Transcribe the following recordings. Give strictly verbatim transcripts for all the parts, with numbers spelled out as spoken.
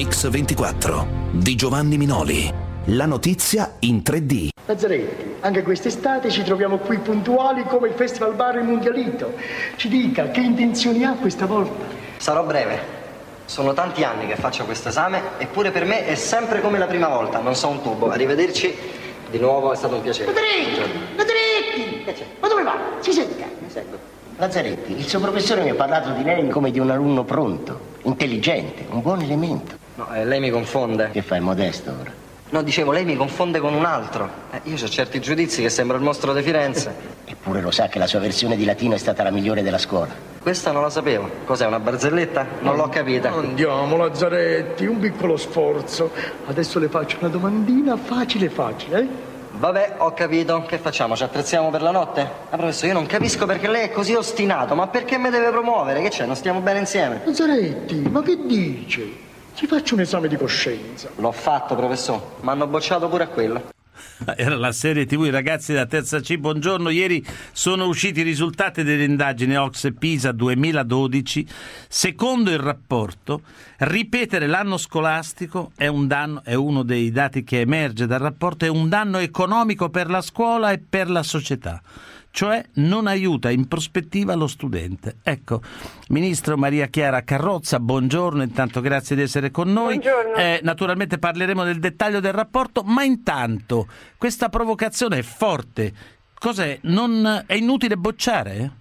Mix ventiquattro di Giovanni Minoli. La notizia in tre D. Lazzaretti, anche quest'estate ci troviamo qui puntuali come il Festival Bar e Mundialito. Ci dica, che intenzioni ha questa volta? Sarò breve. Sono tanti anni che faccio questo esame, eppure per me è sempre come la prima volta. Non so un tubo. Arrivederci. Di nuovo, è stato un piacere. Lazzaretti! Lazzaretti! Che c'è? Ma dove va? Si senta. Mi seguo. Lazzaretti, il suo professore mi ha parlato di lei come di un alunno pronto, intelligente, un buon elemento. No, eh, lei mi confonde. Che fa il modesto ora? No, dicevo, lei mi confonde con un altro. Eh, io ho certi giudizi che sembra il mostro di Firenze. Eppure lo sa che la sua versione di latino è stata la migliore della scuola. Questa non la sapevo. Cos'è, una barzelletta? Non l'ho capita. Andiamo, Lazzaretti, un piccolo sforzo. Adesso le faccio una domandina facile facile, eh? Vabbè, ho capito. Che facciamo? Ci attrezziamo per la notte? Ah, professore, io non capisco perché lei è così ostinato. Ma perché mi deve promuovere? Che c'è? Non stiamo bene insieme? Lazzaretti, ma che dice? Ci faccio un esame di coscienza. L'ho fatto, professore. Mi hanno bocciato pure a quello. Era la serie tivù I ragazzi da terza C. Buongiorno, ieri sono usciti i risultati delle indagini Ocse Pisa duemiladodici. Secondo il rapporto, ripetere l'anno scolastico è un danno, è uno dei dati che emerge dal rapporto, è un danno economico per la scuola e per la società. Cioè non aiuta in prospettiva lo studente. Ecco, Ministro Maria Chiara Carrozza, buongiorno, intanto grazie di essere con noi. Buongiorno. Eh, naturalmente parleremo del dettaglio del rapporto, ma intanto questa provocazione è forte. Cos'è? Non è inutile bocciare?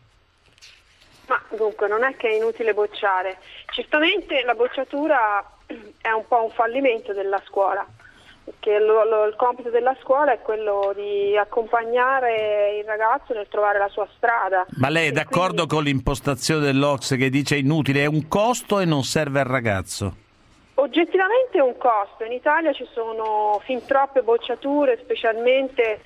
Ma dunque non è che è inutile bocciare. Certamente la bocciatura è un po' un fallimento della scuola. Perché lo, lo, il compito della scuola è quello di accompagnare il ragazzo nel trovare la sua strada. Ma lei è e d'accordo quindi... con l'impostazione dell'Ocse che dice inutile, è un costo e non serve al ragazzo? Oggettivamente è un costo. In Italia ci sono fin troppe bocciature, specialmente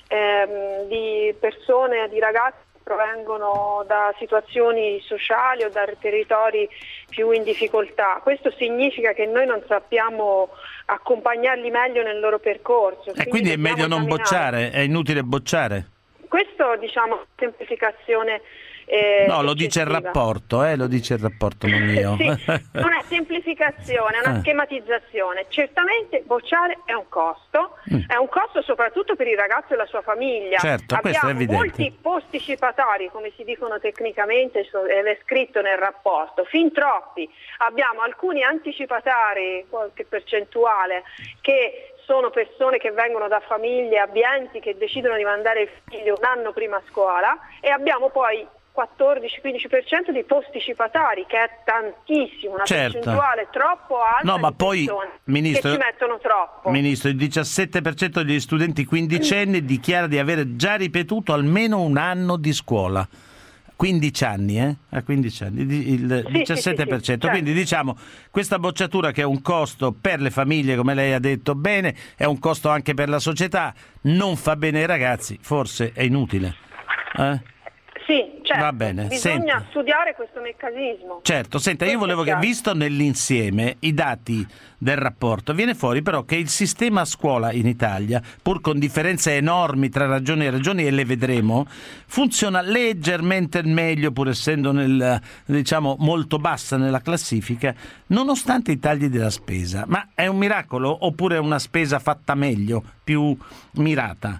ehm, di persone, di ragazzi che provengono da situazioni sociali o da territori più in difficoltà. Questo significa che noi non sappiamo accompagnarli meglio nel loro percorso. E quindi è meglio non bocciare, è inutile bocciare? Questo, diciamo, semplificazione. Eh, no, lo dice il rapporto, eh, lo dice il rapporto, non io. Sì, una semplificazione, una eh. schematizzazione. Certamente bocciare è un costo, mm. è un costo soprattutto per il ragazzo e la sua famiglia. Certo, questo è Abbiamo evidente. molti posticipatori, come si dicono tecnicamente, ed è scritto nel rapporto, fin troppi. Abbiamo alcuni anticipatari, qualche percentuale, che sono persone che vengono da famiglie abbienti che decidono di mandare il figlio un anno prima a scuola, e abbiamo poi quattordici quindici per cento di posticipatari, che è tantissimo, una certo. percentuale troppo alta. No, ma di poi, Ministro, che ci mettono troppo. Ministro, il diciassette per cento degli studenti quindicenni dichiara di aver già ripetuto almeno un anno di scuola. quindici anni, eh? A quindici anni, il sì, diciassette per cento. Sì, sì, sì, Quindi certo. diciamo, questa bocciatura che è un costo per le famiglie, come lei ha detto bene, è un costo anche per la società, non fa bene ai ragazzi, forse è inutile. Eh? Sì, certo. Va bene. Bisogna Senta. studiare questo meccanismo. Certo, senta, io volevo che, visto nell'insieme i dati del rapporto, viene fuori però che il sistema scuola in Italia, pur con differenze enormi tra regioni e regioni, e le vedremo, funziona leggermente meglio, pur essendo nel, diciamo, molto bassa nella classifica, nonostante i tagli della spesa. Ma è un miracolo oppure è una spesa fatta meglio, più mirata?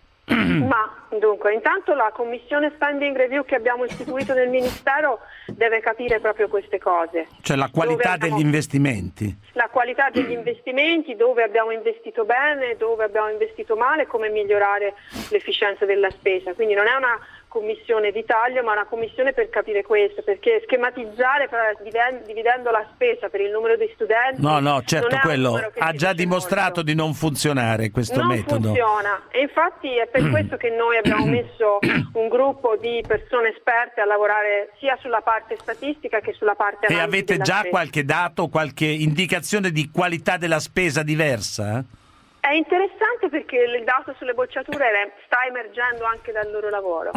Ma dunque, intanto la commissione spending review che abbiamo istituito nel Ministero deve capire proprio queste cose. Cioè la qualità abbiamo, degli investimenti. La qualità degli investimenti, dove abbiamo investito bene, dove abbiamo investito male, come migliorare l'efficienza della spesa. Quindi non è una commissione di taglio, ma una commissione per capire questo, perché schematizzare dividendo la spesa per il numero di studenti, no no certo, quello ha già dimostrato molto. Di non funzionare questo non metodo. Non funziona, e infatti è per questo che noi abbiamo messo un gruppo di persone esperte a lavorare sia sulla parte statistica che sulla parte analisi. E avete della già spesa. Qualche dato, qualche indicazione di qualità della spesa diversa? È interessante perché il dato sulle bocciature sta emergendo anche dal loro lavoro. Eh,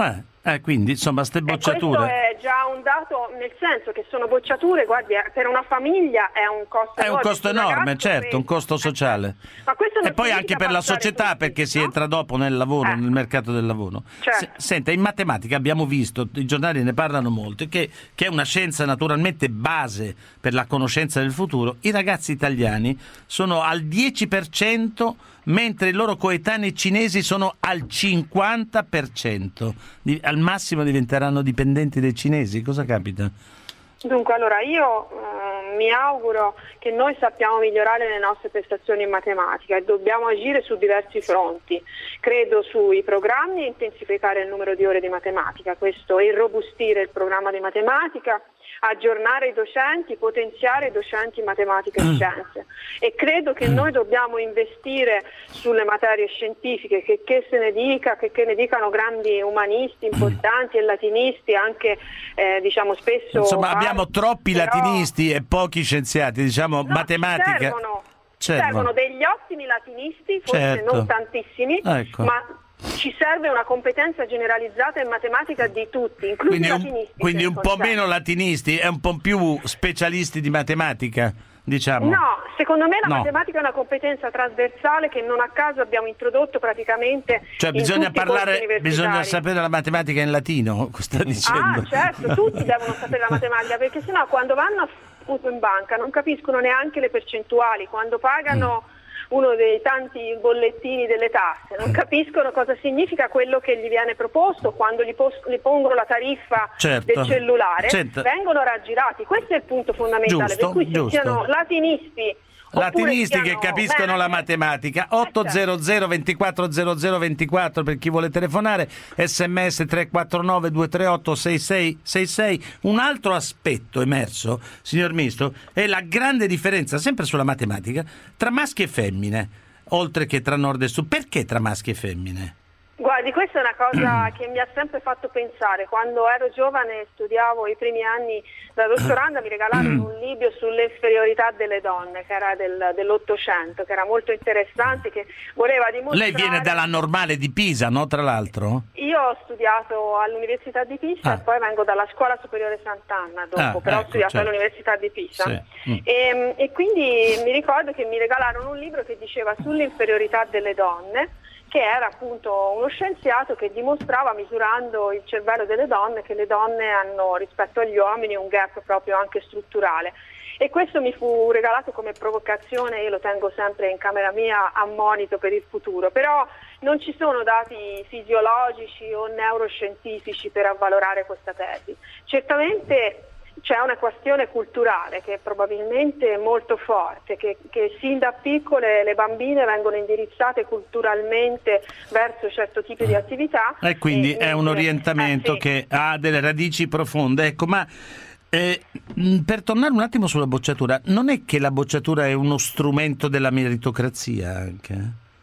Eh, quindi, insomma, ste bocciature... E questo è già un dato, nel senso che sono bocciature, guardi, per una famiglia è un costo è un enorme. costo enorme, certo, per... un costo sociale. Ma questo non e poi anche per la società, tutti, perché no? si entra dopo nel lavoro, eh. nel mercato del lavoro. Certo. S- senta, in matematica abbiamo visto, i giornali ne parlano molto, che, che è una scienza naturalmente base per la conoscenza del futuro. I ragazzi italiani sono al dieci per cento, mentre i loro coetanei cinesi sono al cinquanta per cento. Di, al massimo diventeranno dipendenti dai cinesi. Cosa capita? Dunque, allora io eh, mi auguro che noi sappiamo migliorare le nostre prestazioni in matematica e dobbiamo agire su diversi fronti. Credo sui programmi e intensificare il numero di ore di matematica, questo irrobustire il programma di matematica, aggiornare i docenti, potenziare i docenti in matematica e scienze. E credo che noi dobbiamo investire sulle materie scientifiche, che, che se ne dica, che, che ne dicano grandi umanisti importanti e latinisti, anche eh, diciamo spesso... Insomma, abbiamo troppi però... latinisti e pochi scienziati, diciamo, no, matematica... Servono, servono. servono degli ottimi latinisti, forse certo. non tantissimi, ecco. ma... ci serve una competenza generalizzata in matematica di tutti, inclusi quindi i un, latinisti. quindi un po' meno latinisti e un po' più specialisti di matematica, diciamo. No, secondo me la no. matematica è una competenza trasversale che non a caso abbiamo introdotto praticamente cioè in bisogna tutti i parlare, corsi universitari. bisogna sapere la matematica in latino, sta dicendo. Ah, certo, tutti devono sapere la matematica, perché sennò quando vanno a in banca non capiscono neanche le percentuali, quando pagano mm. uno dei tanti bollettini delle tasse, non capiscono cosa significa quello che gli viene proposto quando gli, pos- gli pongono la tariffa certo. del cellulare, certo. vengono raggirati. Questo è il punto fondamentale, giusto, per cui se siano latinisti latinisti siano... che capiscono Beh, la matematica. Otto zero zero ventiquattro zero zero ventiquattro per chi vuole telefonare, sms tre quattro nove due tre otto sei sei sei sei. Un altro aspetto emerso, signor Ministro, è la grande differenza, sempre sulla matematica, tra maschi e femmine, oltre che tra nord e sud. Perché tra maschi e femmine? Guardi, questa è una cosa che mi ha sempre fatto pensare. Quando ero giovane e studiavo i primi anni da dottoranda, mi regalarono un libro sull'inferiorità delle donne, che era del, dell'Ottocento, che era molto interessante, che voleva dimostrare... Lei viene dalla Normale di Pisa, no, tra l'altro? Io ho studiato all'Università di Pisa ah. e poi vengo dalla Scuola Superiore Sant'Anna dopo, ah, però ecco, ho studiato certo. all'Università di Pisa. Sì. Mm. E, e quindi mi ricordo che mi regalarono un libro che diceva sull'inferiorità delle donne, che era appunto uno scienziato che dimostrava, misurando il cervello delle donne, che le donne hanno rispetto agli uomini un gap proprio anche strutturale. E questo mi fu regalato come provocazione, io lo tengo sempre in camera mia a monito per il futuro, però non ci sono dati fisiologici o neuroscientifici per avvalorare questa tesi. Certamente c'è una questione culturale che è probabilmente molto forte, che, che sin da piccole le bambine vengono indirizzate culturalmente verso certo tipo di attività. E quindi e, è un orientamento eh, sì. che ha delle radici profonde. Ecco, ma eh, per tornare un attimo sulla bocciatura, non è che la bocciatura è uno strumento della meritocrazia anche?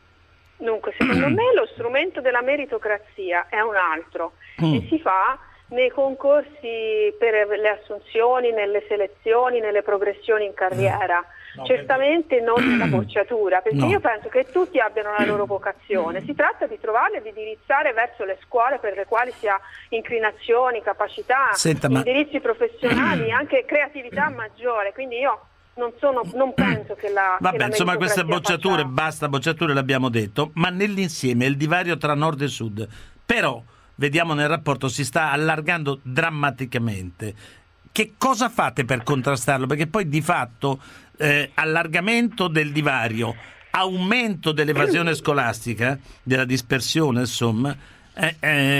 Dunque, secondo me lo strumento della meritocrazia è un altro mm. e si fa nei concorsi per le assunzioni, nelle selezioni, nelle progressioni in carriera, no, certamente perché... non nella bocciatura, perché no. io penso che tutti abbiano la loro vocazione, si tratta di trovarle e di indirizzare verso le scuole per le quali si ha inclinazioni, capacità, Senta, indirizzi ma... professionali, anche creatività maggiore, quindi io non, sono, non penso che la Vabbè, che la insomma, queste bocciature, faccia... basta bocciature l'abbiamo detto, ma nell'insieme il divario tra nord e sud, però vediamo nel rapporto si sta allargando drammaticamente. Che cosa fate per contrastarlo? Perché poi di fatto eh, allargamento del divario, aumento dell'evasione scolastica, della dispersione, insomma, eh,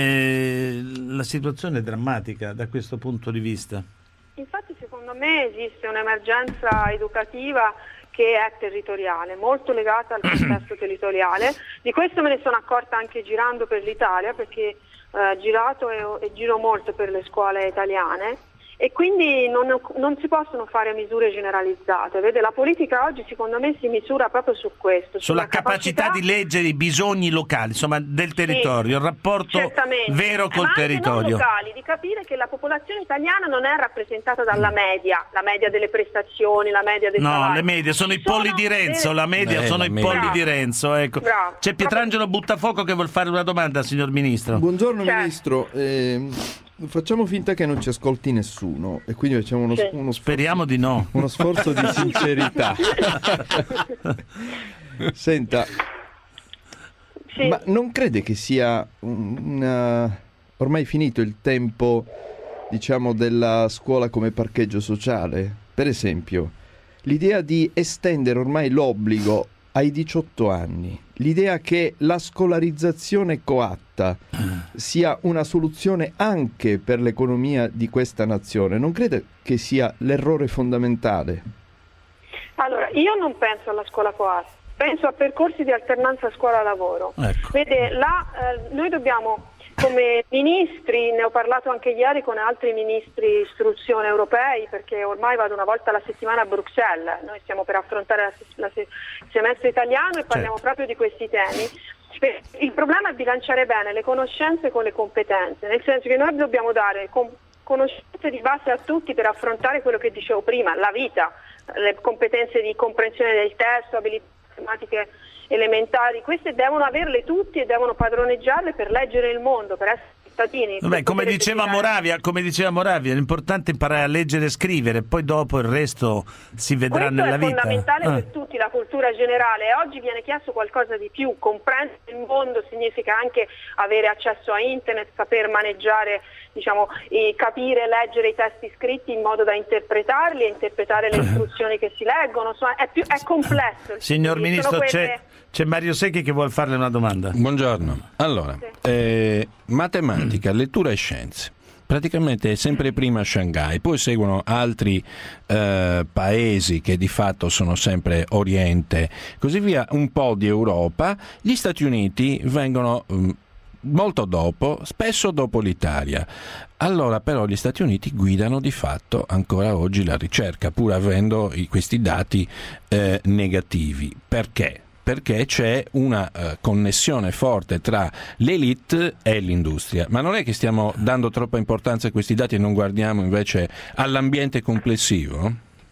eh, la situazione è drammatica da questo punto di vista. Infatti secondo me esiste un'emergenza educativa che è territoriale, molto legata al contesto territoriale. Di questo me ne sono accorta anche girando per l'Italia, perché eh, girato e, e giro molto per le scuole italiane e quindi non, non si possono fare misure generalizzate. Vede, la politica oggi secondo me si misura proprio su questo, sulla capacità, capacità di leggere i bisogni locali, insomma del territorio, sì, il rapporto certamente. vero col ma territorio. Anche non locali, di capire che la popolazione italiana non è rappresentata dalla media, la media delle prestazioni, la media dei no, salari. le medie sono Ci i polli sono di Renzo, delle... la media eh, sono i media. polli di Renzo, ecco. Bravo. C'è Pietrangelo Buttafuoco che vuol fare una domanda, signor Ministro. Buongiorno certo. Ministro, eh, facciamo finta che non ci ascolti nessuno e quindi facciamo uno, sì. uno sforzo, speriamo di no, uno sforzo di sincerità. Senta, sì. ma non crede che sia una... ormai finito il tempo, diciamo, della scuola come parcheggio sociale? Per esempio, l'idea di estendere ormai l'obbligo ai diciotto anni, l'idea che la scolarizzazione coatta sia una soluzione anche per l'economia di questa nazione, non crede che sia l'errore fondamentale? Allora, io non penso alla scuola coatta, penso a percorsi di alternanza scuola-lavoro. Ecco. Vede, là, eh, noi dobbiamo, come ministri, ne ho parlato anche ieri con altri ministri istruzione europei, perché ormai vado una volta alla settimana a Bruxelles, noi stiamo per affrontare la, la, il semestre italiano e parliamo certo. proprio di questi temi. Il problema è bilanciare bene le conoscenze con le competenze, nel senso che noi dobbiamo dare con, conoscenze di base a tutti per affrontare quello che dicevo prima, la vita, le competenze di comprensione del testo, abilità matematiche elementari, queste devono averle tutti e devono padroneggiarle per leggere il mondo, per essere cittadini. Vabbè, come diceva Moravia, come diceva Moravia, l'importante è imparare a leggere e scrivere, poi dopo il resto si vedrà questo nella vita. Questo è fondamentale ah. per tutti, la cultura generale, e oggi viene chiesto qualcosa di più. Comprendere il mondo significa anche avere accesso a internet, saper maneggiare, diciamo, e capire e leggere i testi scritti in modo da interpretarli e interpretare le istruzioni che si leggono, insomma, è, più, è complesso. Signor Ministro, quelle... c'è, c'è Mario Secchi che vuole farle una domanda. Buongiorno. Allora, sì. eh, matematica, lettura e scienze. Praticamente è sempre prima Shanghai, poi seguono altri eh, paesi che di fatto sono sempre Oriente, così via, un po' di Europa. Gli Stati Uniti vengono mh, molto dopo, spesso dopo l'Italia. Allora però gli Stati Uniti guidano di fatto ancora oggi la ricerca, pur avendo i, questi dati eh, negativi. Perché? Perché c'è una uh, connessione forte tra l'elite e l'industria. Ma non è che stiamo dando troppa importanza a questi dati e non guardiamo invece all'ambiente complessivo?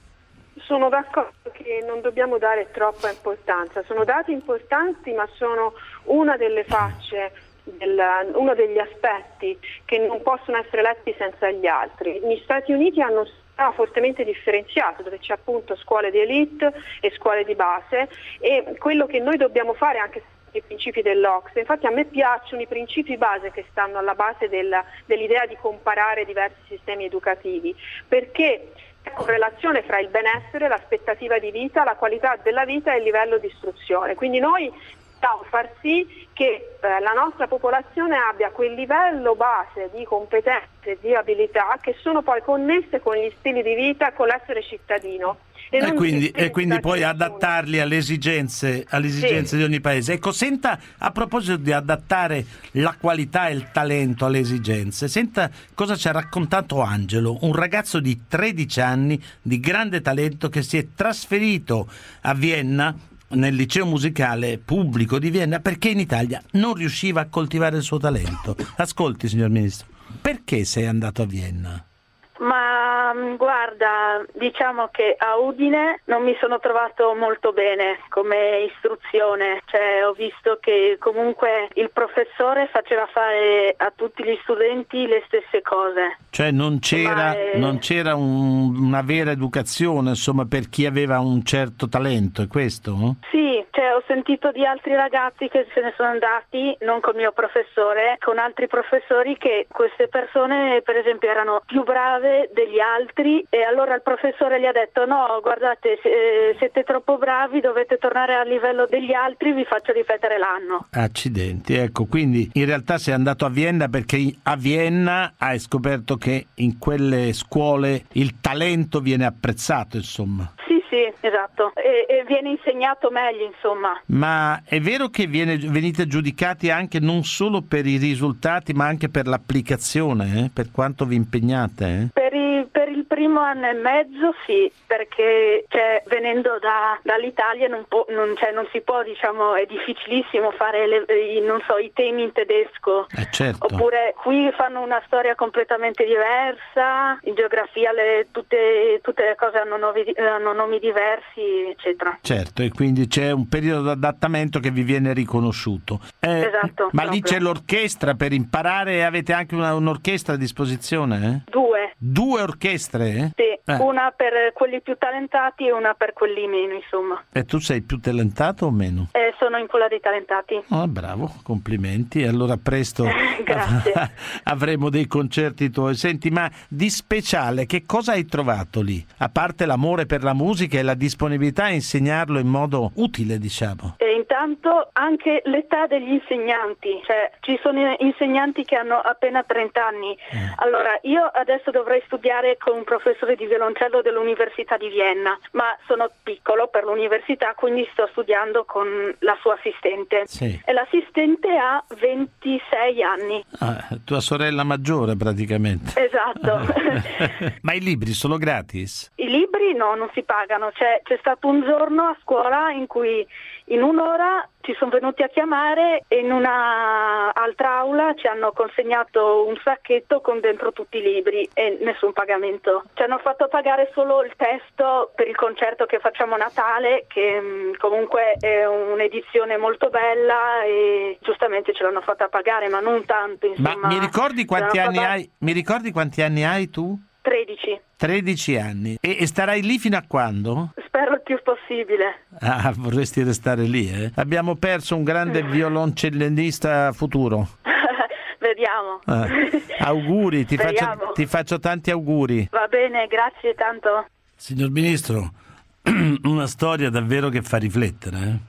Sono d'accordo che non dobbiamo dare troppa importanza. Sono dati importanti, ma sono una delle facce, del, uno degli aspetti che non possono essere letti senza gli altri. Gli Stati Uniti hanno fortemente differenziato, dove c'è appunto scuole di elite e scuole di base, e quello che noi dobbiamo fare anche i principi dell'O C S E. Infatti a me piacciono i principi base che stanno alla base del, dell'idea di comparare diversi sistemi educativi, perché c'è correlazione fra il benessere, l'aspettativa di vita, la qualità della vita e il livello di istruzione. Quindi noi dobbiamo far sì che eh, la nostra popolazione abbia quel livello base di competenze, di abilità che sono poi connesse con gli stili di vita e con l'essere cittadino. E, e quindi, e quindi poi adattarli alle esigenze, alle esigenze sì. di ogni paese. Ecco, senta, a proposito di adattare la qualità e il talento alle esigenze, senta cosa ci ha raccontato Angelo, un ragazzo di tredici anni di grande talento che si è trasferito a Vienna, nel liceo musicale pubblico di Vienna, perché in Italia non riusciva a coltivare il suo talento. Ascolti, signor Ministro, perché sei andato a Vienna? Ma guarda, diciamo che a Udine non mi sono trovato molto bene come istruzione, cioè ho visto che comunque il professore faceva fare a tutti gli studenti le stesse cose. Cioè non c'era, è... non c'era un, una vera educazione, insomma, per chi aveva un certo talento, è questo? Sì, cioè ho sentito di altri ragazzi che se ne sono andati, non con il mio professore, con altri professori, che queste persone per esempio erano più brave degli altri, e allora il professore gli ha detto: no, guardate, se, siete troppo bravi, dovete tornare al livello degli altri, vi faccio ripetere l'anno. Accidenti, ecco, quindi in realtà sei andato a Vienna perché a Vienna hai scoperto che in quelle scuole il talento viene apprezzato, insomma. Sì, sì, esatto, e, e viene insegnato meglio, insomma. Ma è vero che viene, venite giudicati anche non solo per i risultati ma anche per l'applicazione, eh? Per quanto vi impegnate? Eh? Per, i, per primo anno e mezzo sì, perché cioè, venendo da, dall'Italia non, può, non, cioè, non si può, diciamo, è difficilissimo fare le, i, non so, i temi in tedesco. Eh certo. Oppure qui fanno una storia completamente diversa, in geografia le, tutte, tutte le cose hanno, novi, hanno nomi diversi, eccetera. Certo, e quindi c'è un periodo di adattamento che vi viene riconosciuto. Eh, esatto. Ma proprio. lì c'è l'orchestra per imparare, avete anche una, un'orchestra a disposizione? Eh? Due. Due orchestre? Sì, eh. una per quelli più talentati e una per quelli meno, insomma. E tu sei più talentato o meno? Eh, sono in quella dei talentati. Ah, bravo, complimenti. Allora presto Grazie. avremo dei concerti tuoi. Senti, ma di speciale che cosa hai trovato lì? A parte l'amore per la musica e la disponibilità a insegnarlo in modo utile, diciamo. E intanto anche l'età degli insegnanti, cioè ci sono insegnanti che hanno appena trenta anni. Eh. Allora, io adesso dovrei studiare con un professore di violoncello dell'Università di Vienna, ma sono piccolo per l'università, quindi sto studiando con la sua assistente. Sì. E l'assistente ha ventisei anni. Ah, tua sorella maggiore praticamente. Esatto. Ma i libri sono gratis? I libri no, non si pagano. C'è, c'è stato un giorno a scuola in cui in un'ora ci sono venuti a chiamare e in una altra aula ci hanno consegnato un sacchetto con dentro tutti i libri e nessun pagamento. Ci hanno fatto pagare solo il testo per il concerto che facciamo a Natale, che mh, comunque è un'edizione molto bella e giustamente ce l'hanno fatta pagare, ma non tanto, insomma. Ma mi ricordi quanti anni fatta... hai? Mi ricordi quanti anni hai tu? tredici. tredici anni. E, e starai lì fino a quando? Spero il più possibile. Ah, vorresti restare lì, eh? Abbiamo perso un grande violoncellista futuro. Vediamo. Eh, auguri, ti faccio, ti faccio tanti auguri. Va bene, grazie tanto. Signor Ministro, una storia davvero che fa riflettere, eh?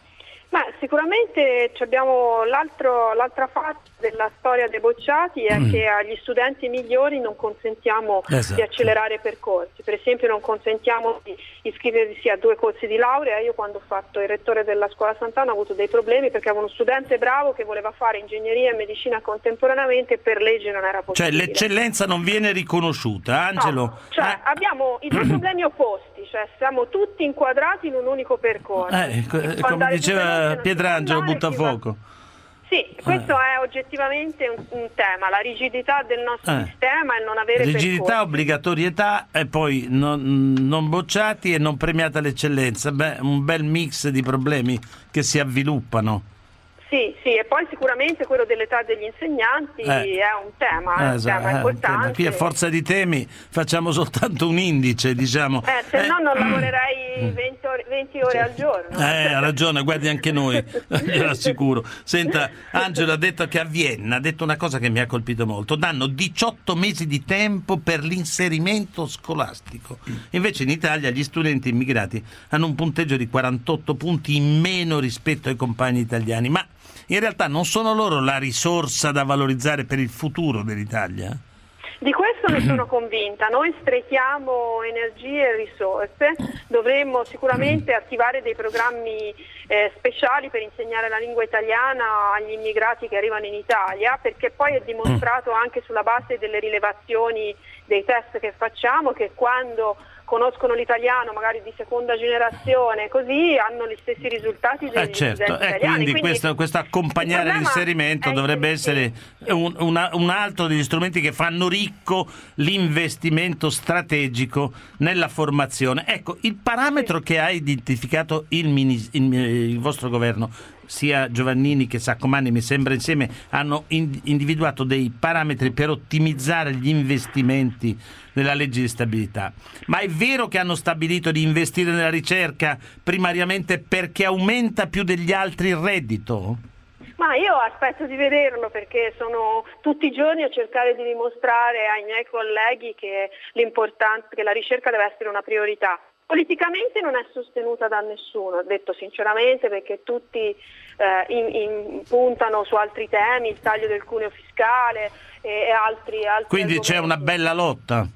Ma sicuramente abbiamo l'altro, l'altra faccia della storia dei bocciati è mm. che agli studenti migliori non consentiamo esatto. di accelerare i percorsi. Per esempio non consentiamo di iscriversi a due corsi di laurea. Io quando ho fatto il rettore della scuola Sant'Anna ho avuto dei problemi perché avevo uno studente bravo che voleva fare ingegneria e medicina contemporaneamente e per legge non era possibile. Cioè l'eccellenza non viene riconosciuta, Angelo? No, cioè eh. abbiamo i due problemi opposti, cioè siamo tutti inquadrati in un unico percorso. Eh, come diceva Pietrangelo Buttafuoco. Sì, questo eh. è oggettivamente un, un tema, la rigidità del nostro eh. sistema e il non avere rigidità, percorsi. obbligatorietà e poi non, non bocciati e non premiata l'eccellenza. Beh, un bel mix di problemi che si avviluppano. Sì, sì, e poi sicuramente quello dell'età degli insegnanti eh. è un tema, è un esatto, tema importante. Eh, qui a forza di temi facciamo soltanto un indice, diciamo. Eh, se eh. no non lavorerei venti ore, venti ore al giorno. Eh, ha ragione, guardi anche noi, glielo assicuro. Senta, Angelo ha detto che a Vienna, ha detto una cosa che mi ha colpito molto, danno diciotto mesi di tempo per l'inserimento scolastico. Invece in Italia gli studenti immigrati hanno un punteggio di quarantotto punti in meno rispetto ai compagni italiani, ma in realtà non sono loro la risorsa da valorizzare per il futuro dell'Italia? Di questo ne sono convinta. Noi sprechiamo energie e risorse, dovremmo sicuramente attivare dei programmi eh, speciali per insegnare la lingua italiana agli immigrati che arrivano in Italia, perché poi è dimostrato anche sulla base delle rilevazioni dei test che facciamo che quando conoscono l'italiano magari di seconda generazione, così hanno gli stessi risultati degli eh certo. studenti eh, italiani. quindi, Quindi questo, questo accompagnare l'inserimento dovrebbe essere un, una, un altro degli strumenti che fanno ricco l'investimento strategico nella formazione. Ecco, il parametro che ha identificato il, mini, il, il vostro governo, sia Giovannini che Saccomanni, mi sembra insieme, hanno individuato dei parametri per ottimizzare gli investimenti nella legge di stabilità. Ma è vero che hanno stabilito di investire nella ricerca primariamente perché aumenta più degli altri il reddito? Ma io aspetto di vederlo perché sono tutti i giorni a cercare di dimostrare ai miei colleghi che l'importante, che la ricerca deve essere una priorità. Politicamente non è sostenuta da nessuno, detto sinceramente, perché tutti eh, in, in, puntano su altri temi, il taglio del cuneo fiscale e, e altri, altri Quindi argomenti. C'è una bella lotta?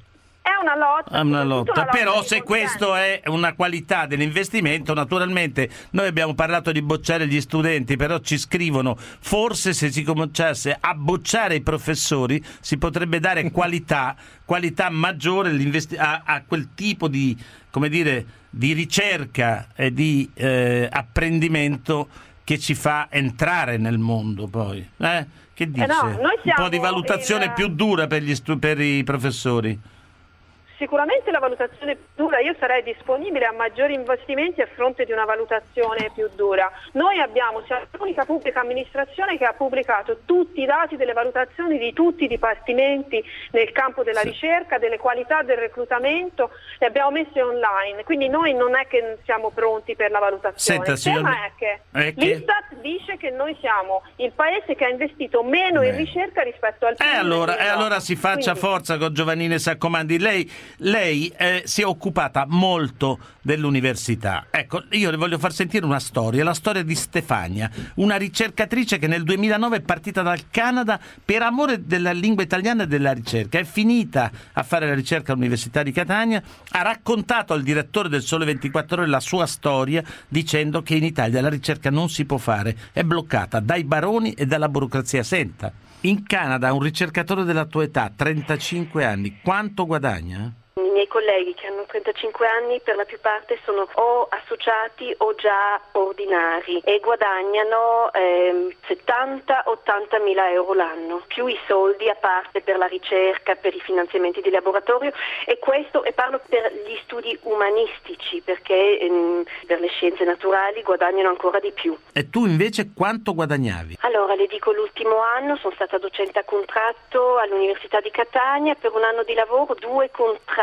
È una lotta, è una lotta. Una lotta Però se questo è una qualità dell'investimento, naturalmente noi abbiamo parlato di bocciare gli studenti, però ci scrivono forse se si cominciasse a bocciare i professori si potrebbe dare qualità, qualità maggiore a, a quel tipo di, come dire, di ricerca e di eh, apprendimento che ci fa entrare nel mondo poi. Eh? Che dice? Eh no, noi un po' di valutazione il... più dura per, gli stu- per i professori. Sicuramente la valutazione più dura, io sarei disponibile a maggiori investimenti a fronte di una valutazione più dura. Noi abbiamo, siamo l'unica pubblica amministrazione che ha pubblicato tutti i dati delle valutazioni di tutti i dipartimenti nel campo della sì. ricerca, delle qualità del reclutamento, le abbiamo messe online, quindi noi non è che siamo pronti per la valutazione. Senta, il tema signor... è che è l'Istat dice che noi siamo il paese che ha investito meno Beh. in ricerca rispetto al E eh allora, eh allora si faccia quindi... forza con Giovannina Saccomanni. Lei Lei eh, si è occupata molto dell'università. Ecco, io le voglio far sentire una storia, la storia di Stefania, una ricercatrice che nel duemilanove è partita dal Canada per amore della lingua italiana e della ricerca. È finita a fare la ricerca all'Università di Catania, ha raccontato al direttore del Sole ventiquattro Ore la sua storia dicendo che in Italia la ricerca non si può fare, è bloccata dai baroni e dalla burocrazia. Senta, in Canada un ricercatore della tua età, trentacinque anni, quanto guadagna? I miei colleghi che hanno trentacinque anni per la più parte sono o associati o già ordinari e guadagnano eh, settanta ottanta mila euro l'anno, più i soldi a parte per la ricerca, per i finanziamenti di laboratorio, e questo, e parlo per gli studi umanistici, perché ehm, per le scienze naturali guadagnano ancora di più. E tu invece quanto guadagnavi? Allora le dico, l'ultimo anno sono stata docente a contratto all'Università di Catania per un anno di lavoro, due contratti,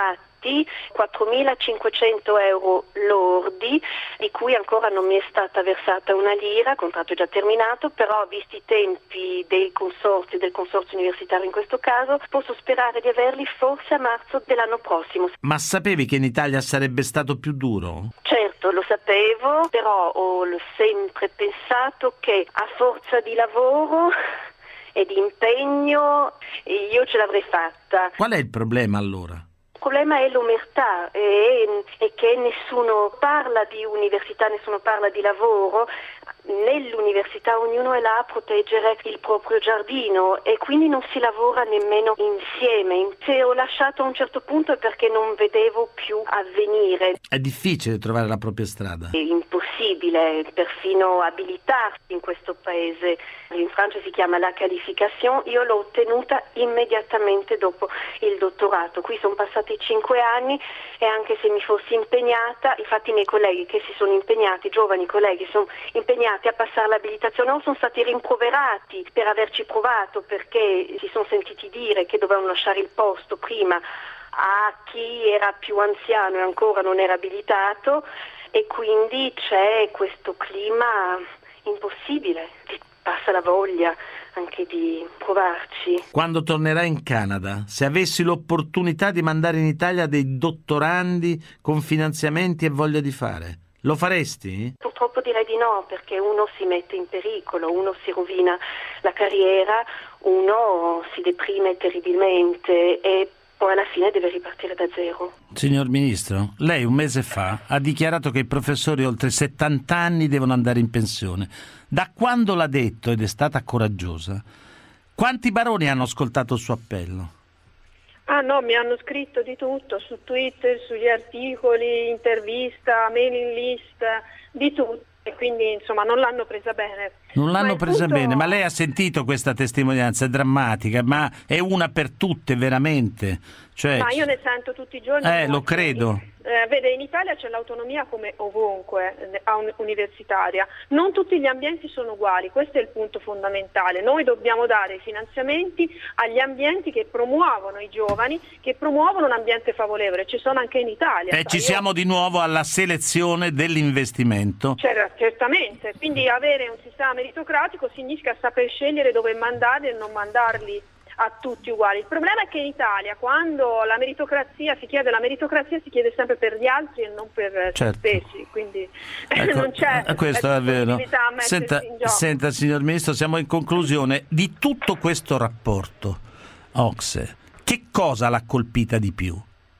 quattromilacinquecento euro lordi, di cui ancora non mi è stata versata una lira, il contratto è già terminato, però visti i tempi dei consorzi, del consorzio universitario in questo caso, posso sperare di averli forse a marzo dell'anno prossimo. Ma sapevi che in Italia sarebbe stato più duro? Certo, lo sapevo, però ho sempre pensato che a forza di lavoro e di impegno io ce l'avrei fatta. Qual è il problema allora? Il problema è l'omertà e, e che nessuno parla di università, nessuno parla di lavoro. Nell'università ognuno è là a proteggere il proprio giardino e quindi non si lavora nemmeno insieme. Se ho lasciato a un certo punto è perché non vedevo più avvenire. È difficile trovare la propria strada. È impossibile perfino abilitarsi in questo paese. In Francia si chiama la qualification, io l'ho ottenuta immediatamente dopo il dottorato. Qui sono passati cinque anni e anche se mi fossi impegnata, infatti i miei colleghi che si sono impegnati, i giovani colleghi sono impegnati a passare l'abilitazione o sono stati rimproverati per averci provato perché si sono sentiti dire che dovevano lasciare il posto prima a chi era più anziano e ancora non era abilitato, e quindi c'è questo clima impossibile, ti passa la voglia anche di provarci. Quando tornerai in Canada, se avessi l'opportunità di mandare in Italia dei dottorandi con finanziamenti e voglia di fare, lo faresti? Purtroppo direi di no, perché uno si mette in pericolo, uno si rovina la carriera, uno si deprime terribilmente e poi alla fine deve ripartire da zero. Signor Ministro, lei un mese fa ha dichiarato che i professori oltre settanta anni devono andare in pensione. Da quando l'ha detto, ed è stata coraggiosa, quanti baroni hanno ascoltato il suo appello? Ah no, mi hanno scritto di tutto, su Twitter, sugli articoli, intervista, mailing list, di tutto. E quindi insomma non l'hanno presa bene. Non l'hanno ma presa punto... bene, ma lei ha sentito questa testimonianza, è drammatica, ma è una per tutte veramente. Cioè... Ma io ne sento tutti i giorni. Eh, lo credo. Eh, vede, in Italia c'è l'autonomia come ovunque eh, universitaria. Non tutti gli ambienti sono uguali, questo è il punto fondamentale. Noi dobbiamo dare i finanziamenti agli ambienti che promuovono i giovani, che promuovono un ambiente favorevole. Ci sono anche in Italia. E eh, ci io... siamo di nuovo alla selezione dell'investimento. C'era, certamente, quindi avere un sistema meritocratico significa saper scegliere dove mandarli e non mandarli a tutti uguali. Il problema è che in Italia, quando la meritocrazia si chiede la meritocrazia, si chiede sempre per gli altri e non per certo. se stessi, quindi ecco, non c'è questo è vero. Senta, in gioco. senta, signor Ministro, siamo in conclusione di tutto questo rapporto O C S E. Che cosa l'ha colpita di più?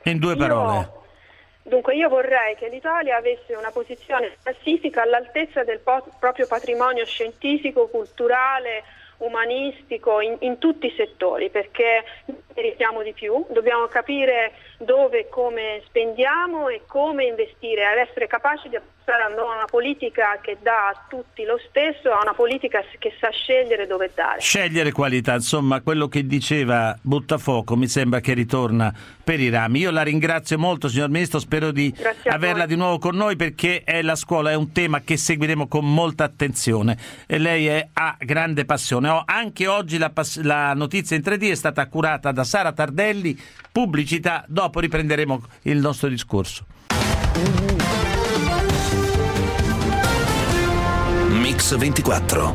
In due parole. Io, dunque io vorrei che l'Italia avesse una posizione classifica all'altezza del po- proprio patrimonio scientifico, culturale, umanistico, in, in tutti i settori, perché meritiamo di più, dobbiamo capire dove e come spendiamo e come investire, ad essere capaci di passare a una politica che dà a tutti lo stesso, a una politica che sa scegliere dove dare. Scegliere qualità, insomma, quello che diceva Buttafuoco mi sembra che ritorna per i rami. Io la ringrazio molto, signor Ministro, spero di averla di nuovo con noi, perché è la scuola è un tema che seguiremo con molta attenzione e lei è, ha grande passione. Oh, anche oggi la, pass- la notizia in tre D è stata curata da Sara Tardelli, pubblicità, dopo riprenderemo il nostro discorso. Mix ventiquattro.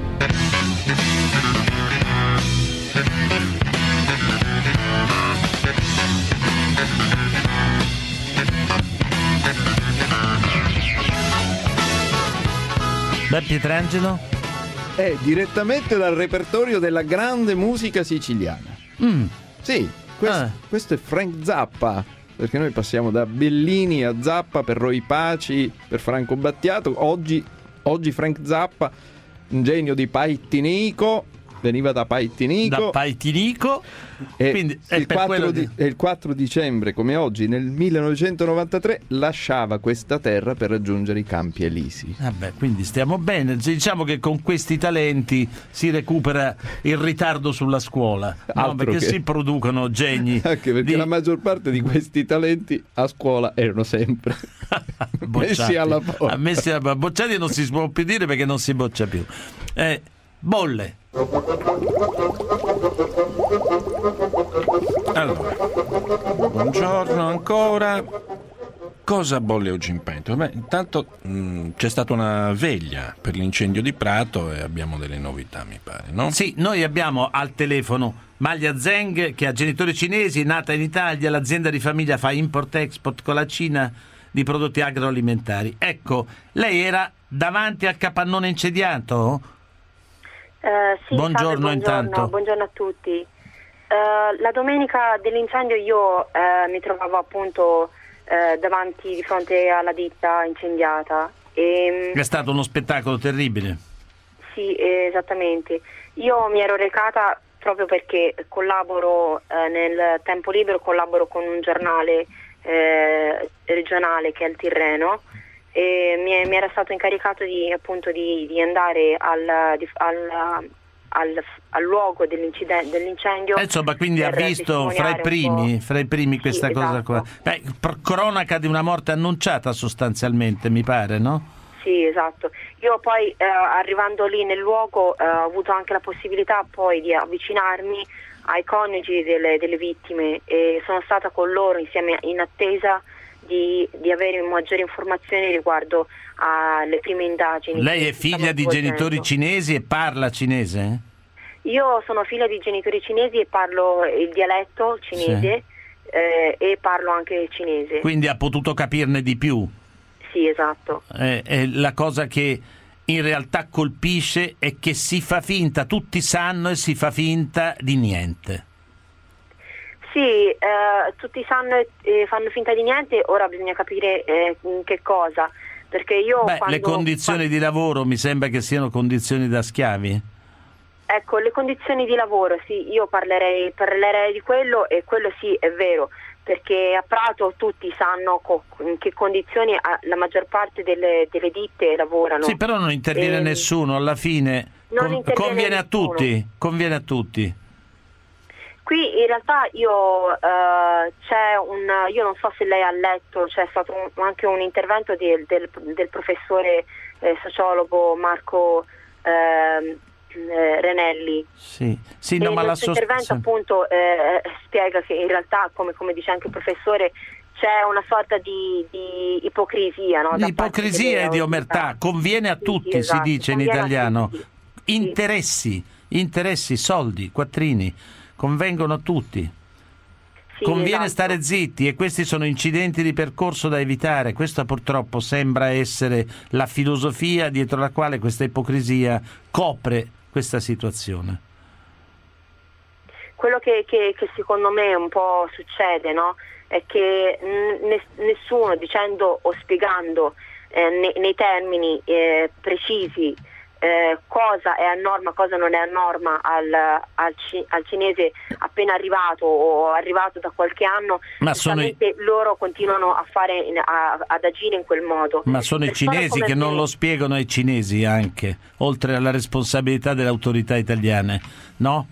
Beh, Pietrangelo? È direttamente dal repertorio della grande musica siciliana. Mm. Sì, questo, ah. questo è Frank Zappa, perché noi passiamo da Bellini a Zappa per Roy Paci, per Franco Battiato. Oggi, oggi Frank Zappa, un genio di Paitinico, veniva da Paitinico. Da Paitinico. E quindi è il, per quattro di... di, il quattro dicembre, come oggi, nel millenovecentonovantatré, lasciava questa terra per raggiungere i Campi Elisi. Vabbè, quindi stiamo bene. Diciamo che con questi talenti si recupera il ritardo sulla scuola, no? Perché che... si producono geni. Anche perché di... la maggior parte di questi talenti a scuola erano sempre messi alla porta. Messi alla... Bocciati non si può più dire, perché non si boccia più. Eh, bolle. Allora, buongiorno ancora. Cosa bolle oggi in pentola? Beh, intanto mh, c'è stata una veglia per l'incendio di Prato e abbiamo delle novità, mi pare, no? Sì, noi abbiamo al telefono Maglia Zeng, che ha genitori cinesi, nata in Italia, l'azienda di famiglia fa import-export con la Cina di prodotti agroalimentari. Ecco, lei era davanti al capannone incendiato? Uh, sì, buongiorno, salve, buongiorno intanto. Buongiorno a tutti. Uh, la domenica dell'incendio io uh, mi trovavo appunto uh, davanti di fronte alla ditta incendiata. E, è stato uno spettacolo terribile. Sì, esattamente. Io mi ero recata proprio perché collaboro uh, nel tempo libero, collaboro con un giornale uh, regionale che è il Tirreno. E mi, è, mi era stato incaricato di appunto di, di andare al, di, al, al, al luogo dell'incendio. Eh, insomma, quindi ha visto fra i primi, fra i primi questa sì, cosa esatto. qua. Beh, cronaca di una morte annunciata sostanzialmente, mi pare, no? Sì, esatto. Io poi eh, arrivando lì nel luogo eh, ho avuto anche la possibilità poi di avvicinarmi ai coniugi delle, delle vittime e sono stata con loro insieme in attesa Di, di avere maggiori informazioni riguardo alle prime indagini. Lei è figlia di genitori cinesi e parla cinese? Io sono figlia di genitori cinesi e parlo il dialetto cinese, sì. eh, e parlo anche cinese. Quindi ha potuto capirne di più? Sì, esatto. Eh, eh, la cosa che in realtà colpisce è che si fa finta, tutti sanno e si fa finta di niente. Sì, eh, tutti sanno e eh, fanno finta di niente, ora bisogna capire eh, che cosa, perché io Beh, quando, le condizioni quando... di lavoro mi sembra che siano condizioni da schiavi. Ecco, le condizioni di lavoro, sì, io parlerei, parlerei di quello e quello sì, è vero, perché a Prato tutti sanno co- in che condizioni la maggior parte delle, delle ditte lavorano. Sì, però non interviene e... nessuno, alla fine con- conviene nessuno. a tutti, conviene a tutti. Qui in realtà io uh, c'è un io non so se lei ha letto, c'è stato un, anche un intervento di, del, del professore eh, sociologo Marco eh, eh, Renelli. Sì, sì, no, e ma la sost- intervento sì. appunto eh, spiega che in realtà, come, come dice anche il professore, c'è una sorta di, di ipocrisia, no? Di ipocrisia e di omertà, conviene a tutti, sì, esatto, si dice in italiano. Interessi, interessi, soldi, quattrini. Convengono a tutti. Sì, conviene esatto. stare zitti, e questi sono incidenti di percorso da evitare. Questa purtroppo sembra essere la filosofia dietro la quale questa ipocrisia copre questa situazione. Quello che, che, che secondo me un po' succede, no? è che n- nessuno dicendo o spiegando eh, ne- nei termini eh, precisi eh, cosa è a norma, cosa non è a norma al, al, ci- al cinese appena arrivato o arrivato da qualche anno, ma sono i... loro continuano a fare in, a, ad agire in quel modo. Ma sono i cinesi che non lo spiegano ai cinesi anche, oltre alla responsabilità delle autorità italiane, no?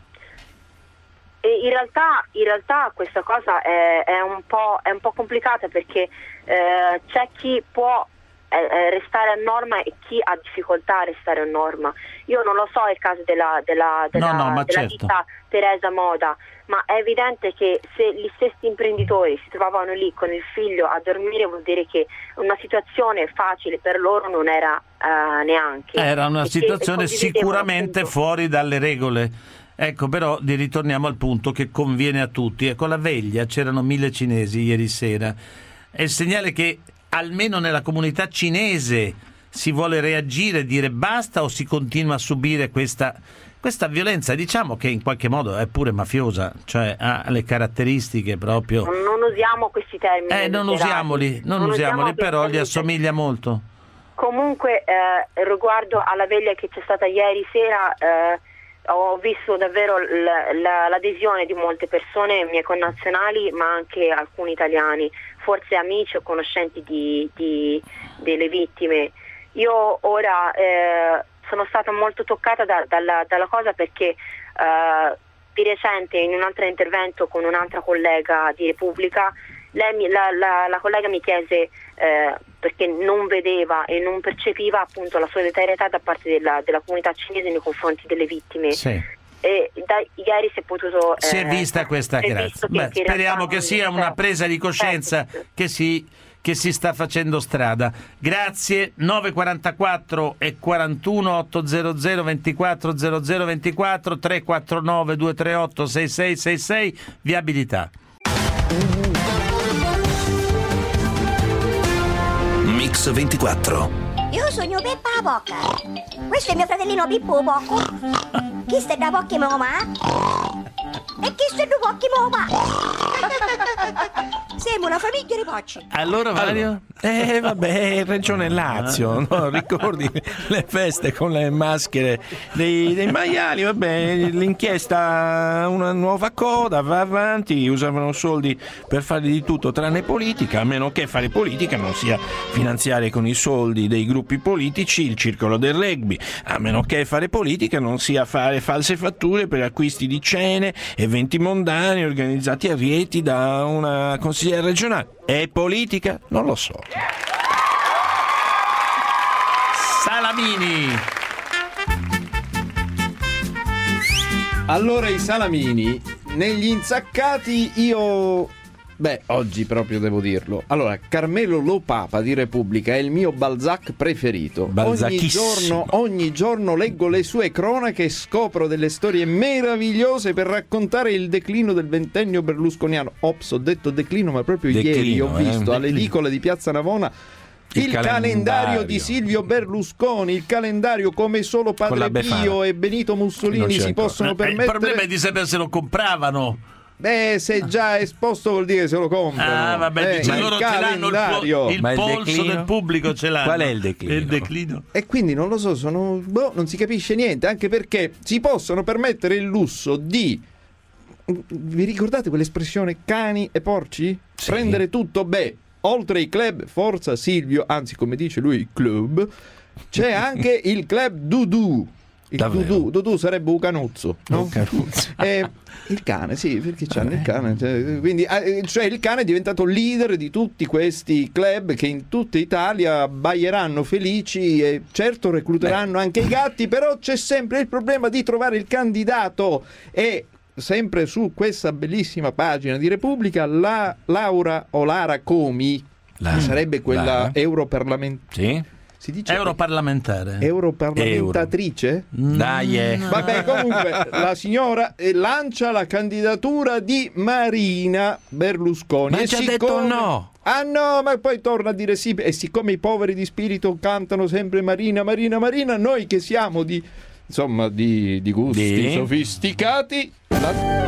E in realtà, in realtà questa cosa è, è, un po', è un po' complicata, perché eh, c'è chi può eh, restare a norma e chi ha difficoltà a restare a norma. Io non lo so il caso della, della, della, no, no, ma della certo. ditta Teresa Moda, ma è evidente che se gli stessi imprenditori si trovavano lì con il figlio a dormire, vuol dire che una situazione facile per loro non era uh, neanche. Era una situazione sicuramente appunto fuori dalle regole. Ecco, però ritorniamo al punto che conviene a tutti. Ecco, la veglia, c'erano mille cinesi ieri sera. È il segnale che almeno nella comunità cinese si vuole reagire, dire basta, o si continua a subire questa, questa violenza? Diciamo che in qualche modo è pure mafiosa, cioè ha le caratteristiche proprio... Non, non usiamo questi termini. Eh, non usiamoli, non, non usiamoli, però gli assomiglia molto. Comunque, eh, riguardo alla veglia che c'è stata ieri sera... Eh, ho visto davvero l- la- l'adesione di molte persone, miei connazionali, ma anche alcuni italiani, forse amici o conoscenti di, di, delle vittime. Io ora eh, sono stata molto toccata da, dalla, dalla cosa, perché eh, di recente in un altro intervento con un'altra collega di Repubblica, lei mi, la, la, la collega mi chiese eh, perché non vedeva e non percepiva appunto la solidarietà da parte della, della comunità cinese nei confronti delle vittime. Sì. E da ieri si è potuto si è eh, vista questa grazia. Beh, speriamo che sia una presa di coscienza eh, che si che si sta facendo strada. Grazie. Nove quarantaquattro e quarantuno ottocento ventiquattro zero zero ventiquattro tre quattro nove due tre otto sei sei sei sei Viabilità. Mix ventiquattro. Io sono Peppa la Bocca. Questo è mio fratellino Pippo Bocco. Chi sta da Bocchi mamma? E chi sta da Bocchi mamma? Siamo una famiglia di Bocci. Allora Mario? Eh vabbè, Regione Lazio, no? Ricordi le feste con le maschere dei, dei maiali? Vabbè, l'inchiesta, una nuova coda, va avanti, usavano soldi per fare di tutto tranne politica, a meno che fare politica non sia finanziare con i soldi dei gruppi politici il circolo del rugby, a meno che fare politica non sia fare false fatture per acquisti di cene, eventi mondani organizzati a Rieti da una consigliera regionale. È politica? Non lo so. Salamini. Allora i salamini, negli insaccati io... Beh, oggi proprio devo dirlo. Allora, Carmelo Lo Papa di Repubblica è il mio Balzac preferito. Ogni giorno, ogni giorno leggo le sue cronache e scopro delle storie meravigliose per raccontare il declino del ventennio berlusconiano. Ops, ho detto declino, ma proprio declino, ieri ho visto eh, alle edicole di Piazza Navona il, il calendario. calendario di Silvio Berlusconi, il calendario come solo Padre Pio e Benito Mussolini si possono eh, permettere. Il problema è di sapere se lo compravano. Beh, se già esposto vuol dire se lo comprano. Ah, vabbè, eh, dice, loro ce l'hanno il, po- il polso il del pubblico ce l'hanno. Qual è il declino? il declino? E quindi non lo so, sono boh, non si capisce niente, anche perché si possono permettere il lusso di, vi ricordate quell'espressione cani e porci? Sì. Prendere tutto, beh, oltre i club Forza Silvio, anzi come dice lui il club, c'è anche il club Dudu. Il Dudu, Dudu sarebbe un canuzzo, no? Eh, il cane, sì, perché c'hanno il cane. Cioè, quindi, cioè il cane è diventato leader di tutti questi club che in tutta Italia baieranno felici e certo recluteranno Beh. anche i gatti, però c'è sempre il problema di trovare il candidato. E sempre su questa bellissima pagina di Repubblica, la Laura o Lara Comi, la, sarebbe quella Lara. europarlamentare. Sì. Si dice europarlamentare europarlamentatrice? Euro. Dai, eh. Vabbè, comunque la signora eh, lancia la candidatura di Marina Berlusconi. Ma e ci ha siccome... detto no. Ah no, ma poi torna a dire sì. E siccome i poveri di spirito cantano sempre Marina, Marina, Marina, noi che siamo di insomma di, di gusti di? sofisticati la...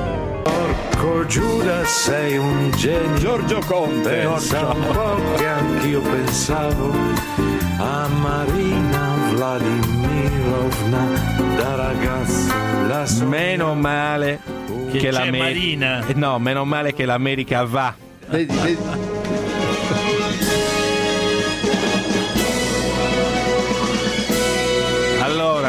Porco Giuda, sei un genio. Giorgio Conte. Pensa un po' che anch'io pensavo a Marina Vladimirovna da ragazza. La meno male che, che c'è l'America. Marina. Eh, no, meno male che l'America va. Vedi, vedi. Allora,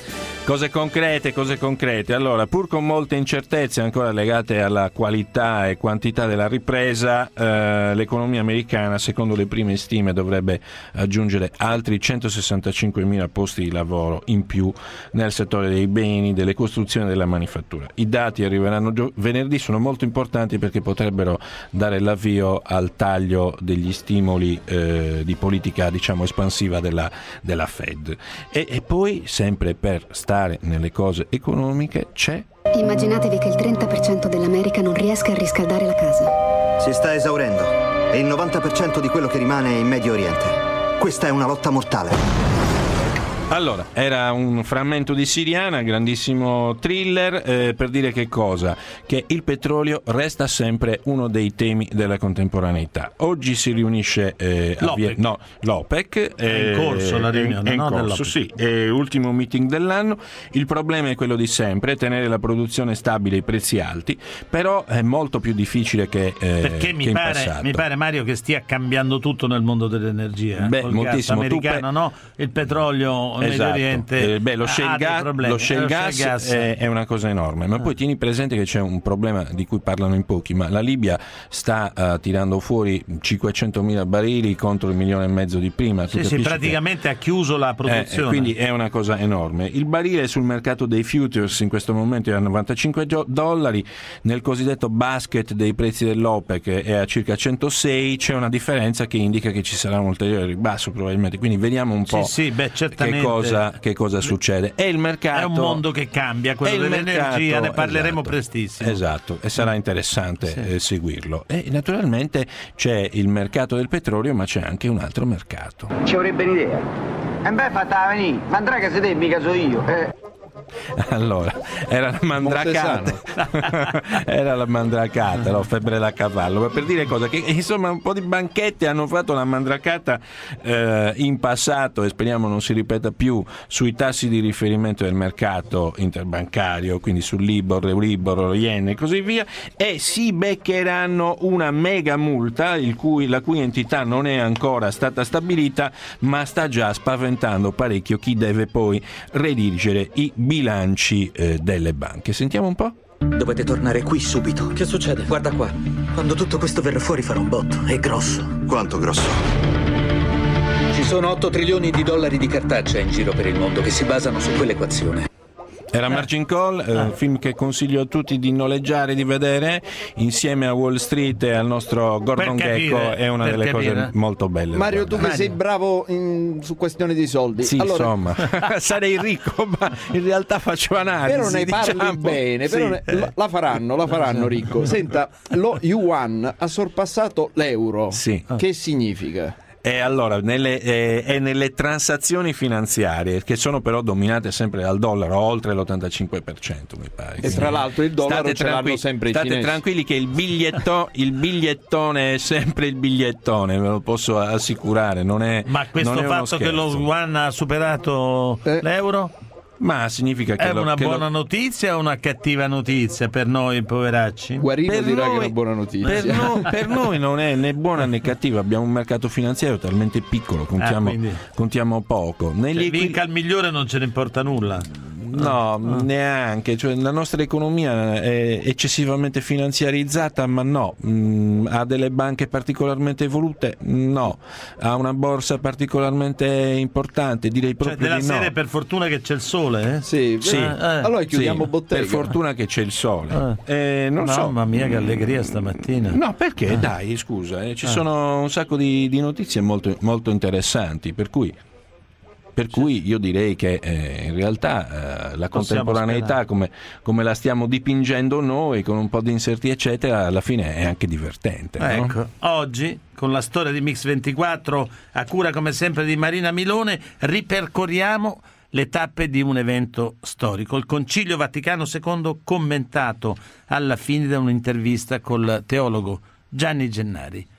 cose concrete, cose concrete. Allora, pur con molte incertezze ancora legate alla qualità e quantità della ripresa, eh, l'economia americana, secondo le prime stime, dovrebbe aggiungere altri centosessantacinquemila posti di lavoro in più nel settore dei beni, delle costruzioni e della manifattura. I dati arriveranno gio- venerdì, sono molto importanti perché potrebbero dare l'avvio al taglio degli stimoli eh, di politica, diciamo, espansiva della, della Fed. E, e poi, sempre per stare nelle cose economiche, c'è. Immaginatevi che il trenta per cento dell'America non riesca a riscaldare la casa. Si sta esaurendo e il novanta per cento di quello che rimane è in Medio Oriente. Questa è una lotta mortale. Allora, era un frammento di Siriana, grandissimo thriller, eh, per dire che cosa? Che il petrolio resta sempre uno dei temi della contemporaneità. Oggi si riunisce eh, a l'OPEC. Vie- no, l'OPEC. È in corso la riunione, È in no, corso, dell'OPEC. sì, è ultimo meeting dell'anno. Il problema è quello di sempre, tenere la produzione stabile e i prezzi alti, però è molto più difficile che, eh, Perché mi che in pare, passato. mi pare, Mario, che stia cambiando tutto nel mondo dell'energia. Eh? Beh, Col moltissimo. gas americano, Tu pe- no? Il petrolio in Medio Esatto. Oriente Eh, beh, lo ha shale, dei gas, problemi. lo shale Eh, gas, gas. È, è una cosa enorme, ma poi tieni presente che c'è un problema di cui parlano in pochi, ma la Libia sta uh, tirando fuori cinquecentomila barili contro il milione e mezzo di prima. Tu Sì, sì, capisci praticamente ha chiuso la che- produzione. eh, quindi è una cosa enorme. Il barile sul mercato dei futures in questo momento è a novantacinque gio- dollari, nel cosiddetto basket dei prezzi dell'OPEC è a circa centosei, c'è una differenza che indica che ci sarà un ulteriore ribasso probabilmente, quindi vediamo un po' Sì, sì, beh, che certamente. cosa, che cosa succede. E il mercato È un mondo che cambia, quello è il dell'energia, mercato, ne parleremo esatto, prestissimo. Esatto, e sarà interessante Sì. eh, seguirlo. E naturalmente c'è il mercato del petrolio, ma c'è anche un altro mercato. Ci avrebbe un'idea. E beh, fatta venire. Mandraga se te, mica so io. Eh. Allora, era la mandracata, era la mandracata, no? Febbre da cavallo, ma per dire cosa? Che insomma un po' di banchette hanno fatto la mandracata eh, in passato e speriamo non si ripeta più sui tassi di riferimento del mercato interbancario, quindi sul Libor, Euribor, lo Yen e così via, e si beccheranno una mega multa il cui, la cui entità non è ancora stata stabilita, ma sta già spaventando parecchio chi deve poi redigere i bilanci eh, delle banche. Sentiamo un po'. Dovete tornare qui subito. Che succede? Guarda qua. Quando tutto questo verrà fuori farà un botto. È grosso. Quanto grosso? Ci sono otto trilioni di dollari di cartaccia in giro per il mondo che si basano su quell'equazione. Era Margin Call, eh, un film che consiglio a tutti di noleggiare, di vedere, insieme a Wall Street e al nostro Gordon Per capire, Gekko, è una per delle capire. cose molto belle. Mario, tu che guarda. sei bravo in- su questioni di soldi. Sì, allora, insomma, sarei ricco, ma in realtà faccio analisi. però ne parli diciamo. bene, Sì. però ne- la- la faranno, la faranno ricco. Senta, lo yuan ha sorpassato l'euro. Sì. Che significa? E allora, nelle, eh, è nelle transazioni finanziarie, che sono però dominate sempre dal dollaro, oltre l'ottantacinque per cento mi pare. E tra l'altro il dollaro State ce l'hanno tranqui- sempre i State cinesi. tranquilli che il, biglietto, il bigliettone è sempre il bigliettone, ve lo posso assicurare. Non è, Ma questo non è uno fatto che lo scherzo. yuan ha superato l'euro? Ma significa che È lo- una che lo- buona notizia o una cattiva notizia per noi poveracci? Guarino Per dirà noi- che è una buona notizia. Per noi, per noi non è né buona né cattiva, abbiamo un mercato finanziario talmente piccolo, contiamo, Ah, quindi- contiamo poco. Negli Cioè, equi- vinca il migliore non ce ne importa nulla. No, neanche, cioè, la nostra economia è eccessivamente finanziarizzata, ma no, mm, ha delle banche particolarmente evolute, no, ha una borsa particolarmente importante, direi Cioè, proprio della di serie no. per fortuna che c'è il sole, eh? Sì, Sì. Eh, allora chiudiamo Sì, bottega. per fortuna che c'è il sole. Eh, non so. Mamma mia che allegria stamattina. No, perché? Eh. Dai, scusa, eh, ci Eh. sono un sacco di, di notizie molto, molto interessanti, per cui, per cui io direi che eh, in realtà eh, la Possiamo contemporaneità sperare. come, come la stiamo dipingendo noi, con un po' di inserti eccetera, alla fine è anche divertente. no? Ecco, oggi con la storia di Mix ventiquattro, a cura come sempre di Marina Milone, ripercorriamo le tappe di un evento storico. Il Concilio Vaticano secondo commentato alla fine da un'intervista col teologo Gianni Gennari.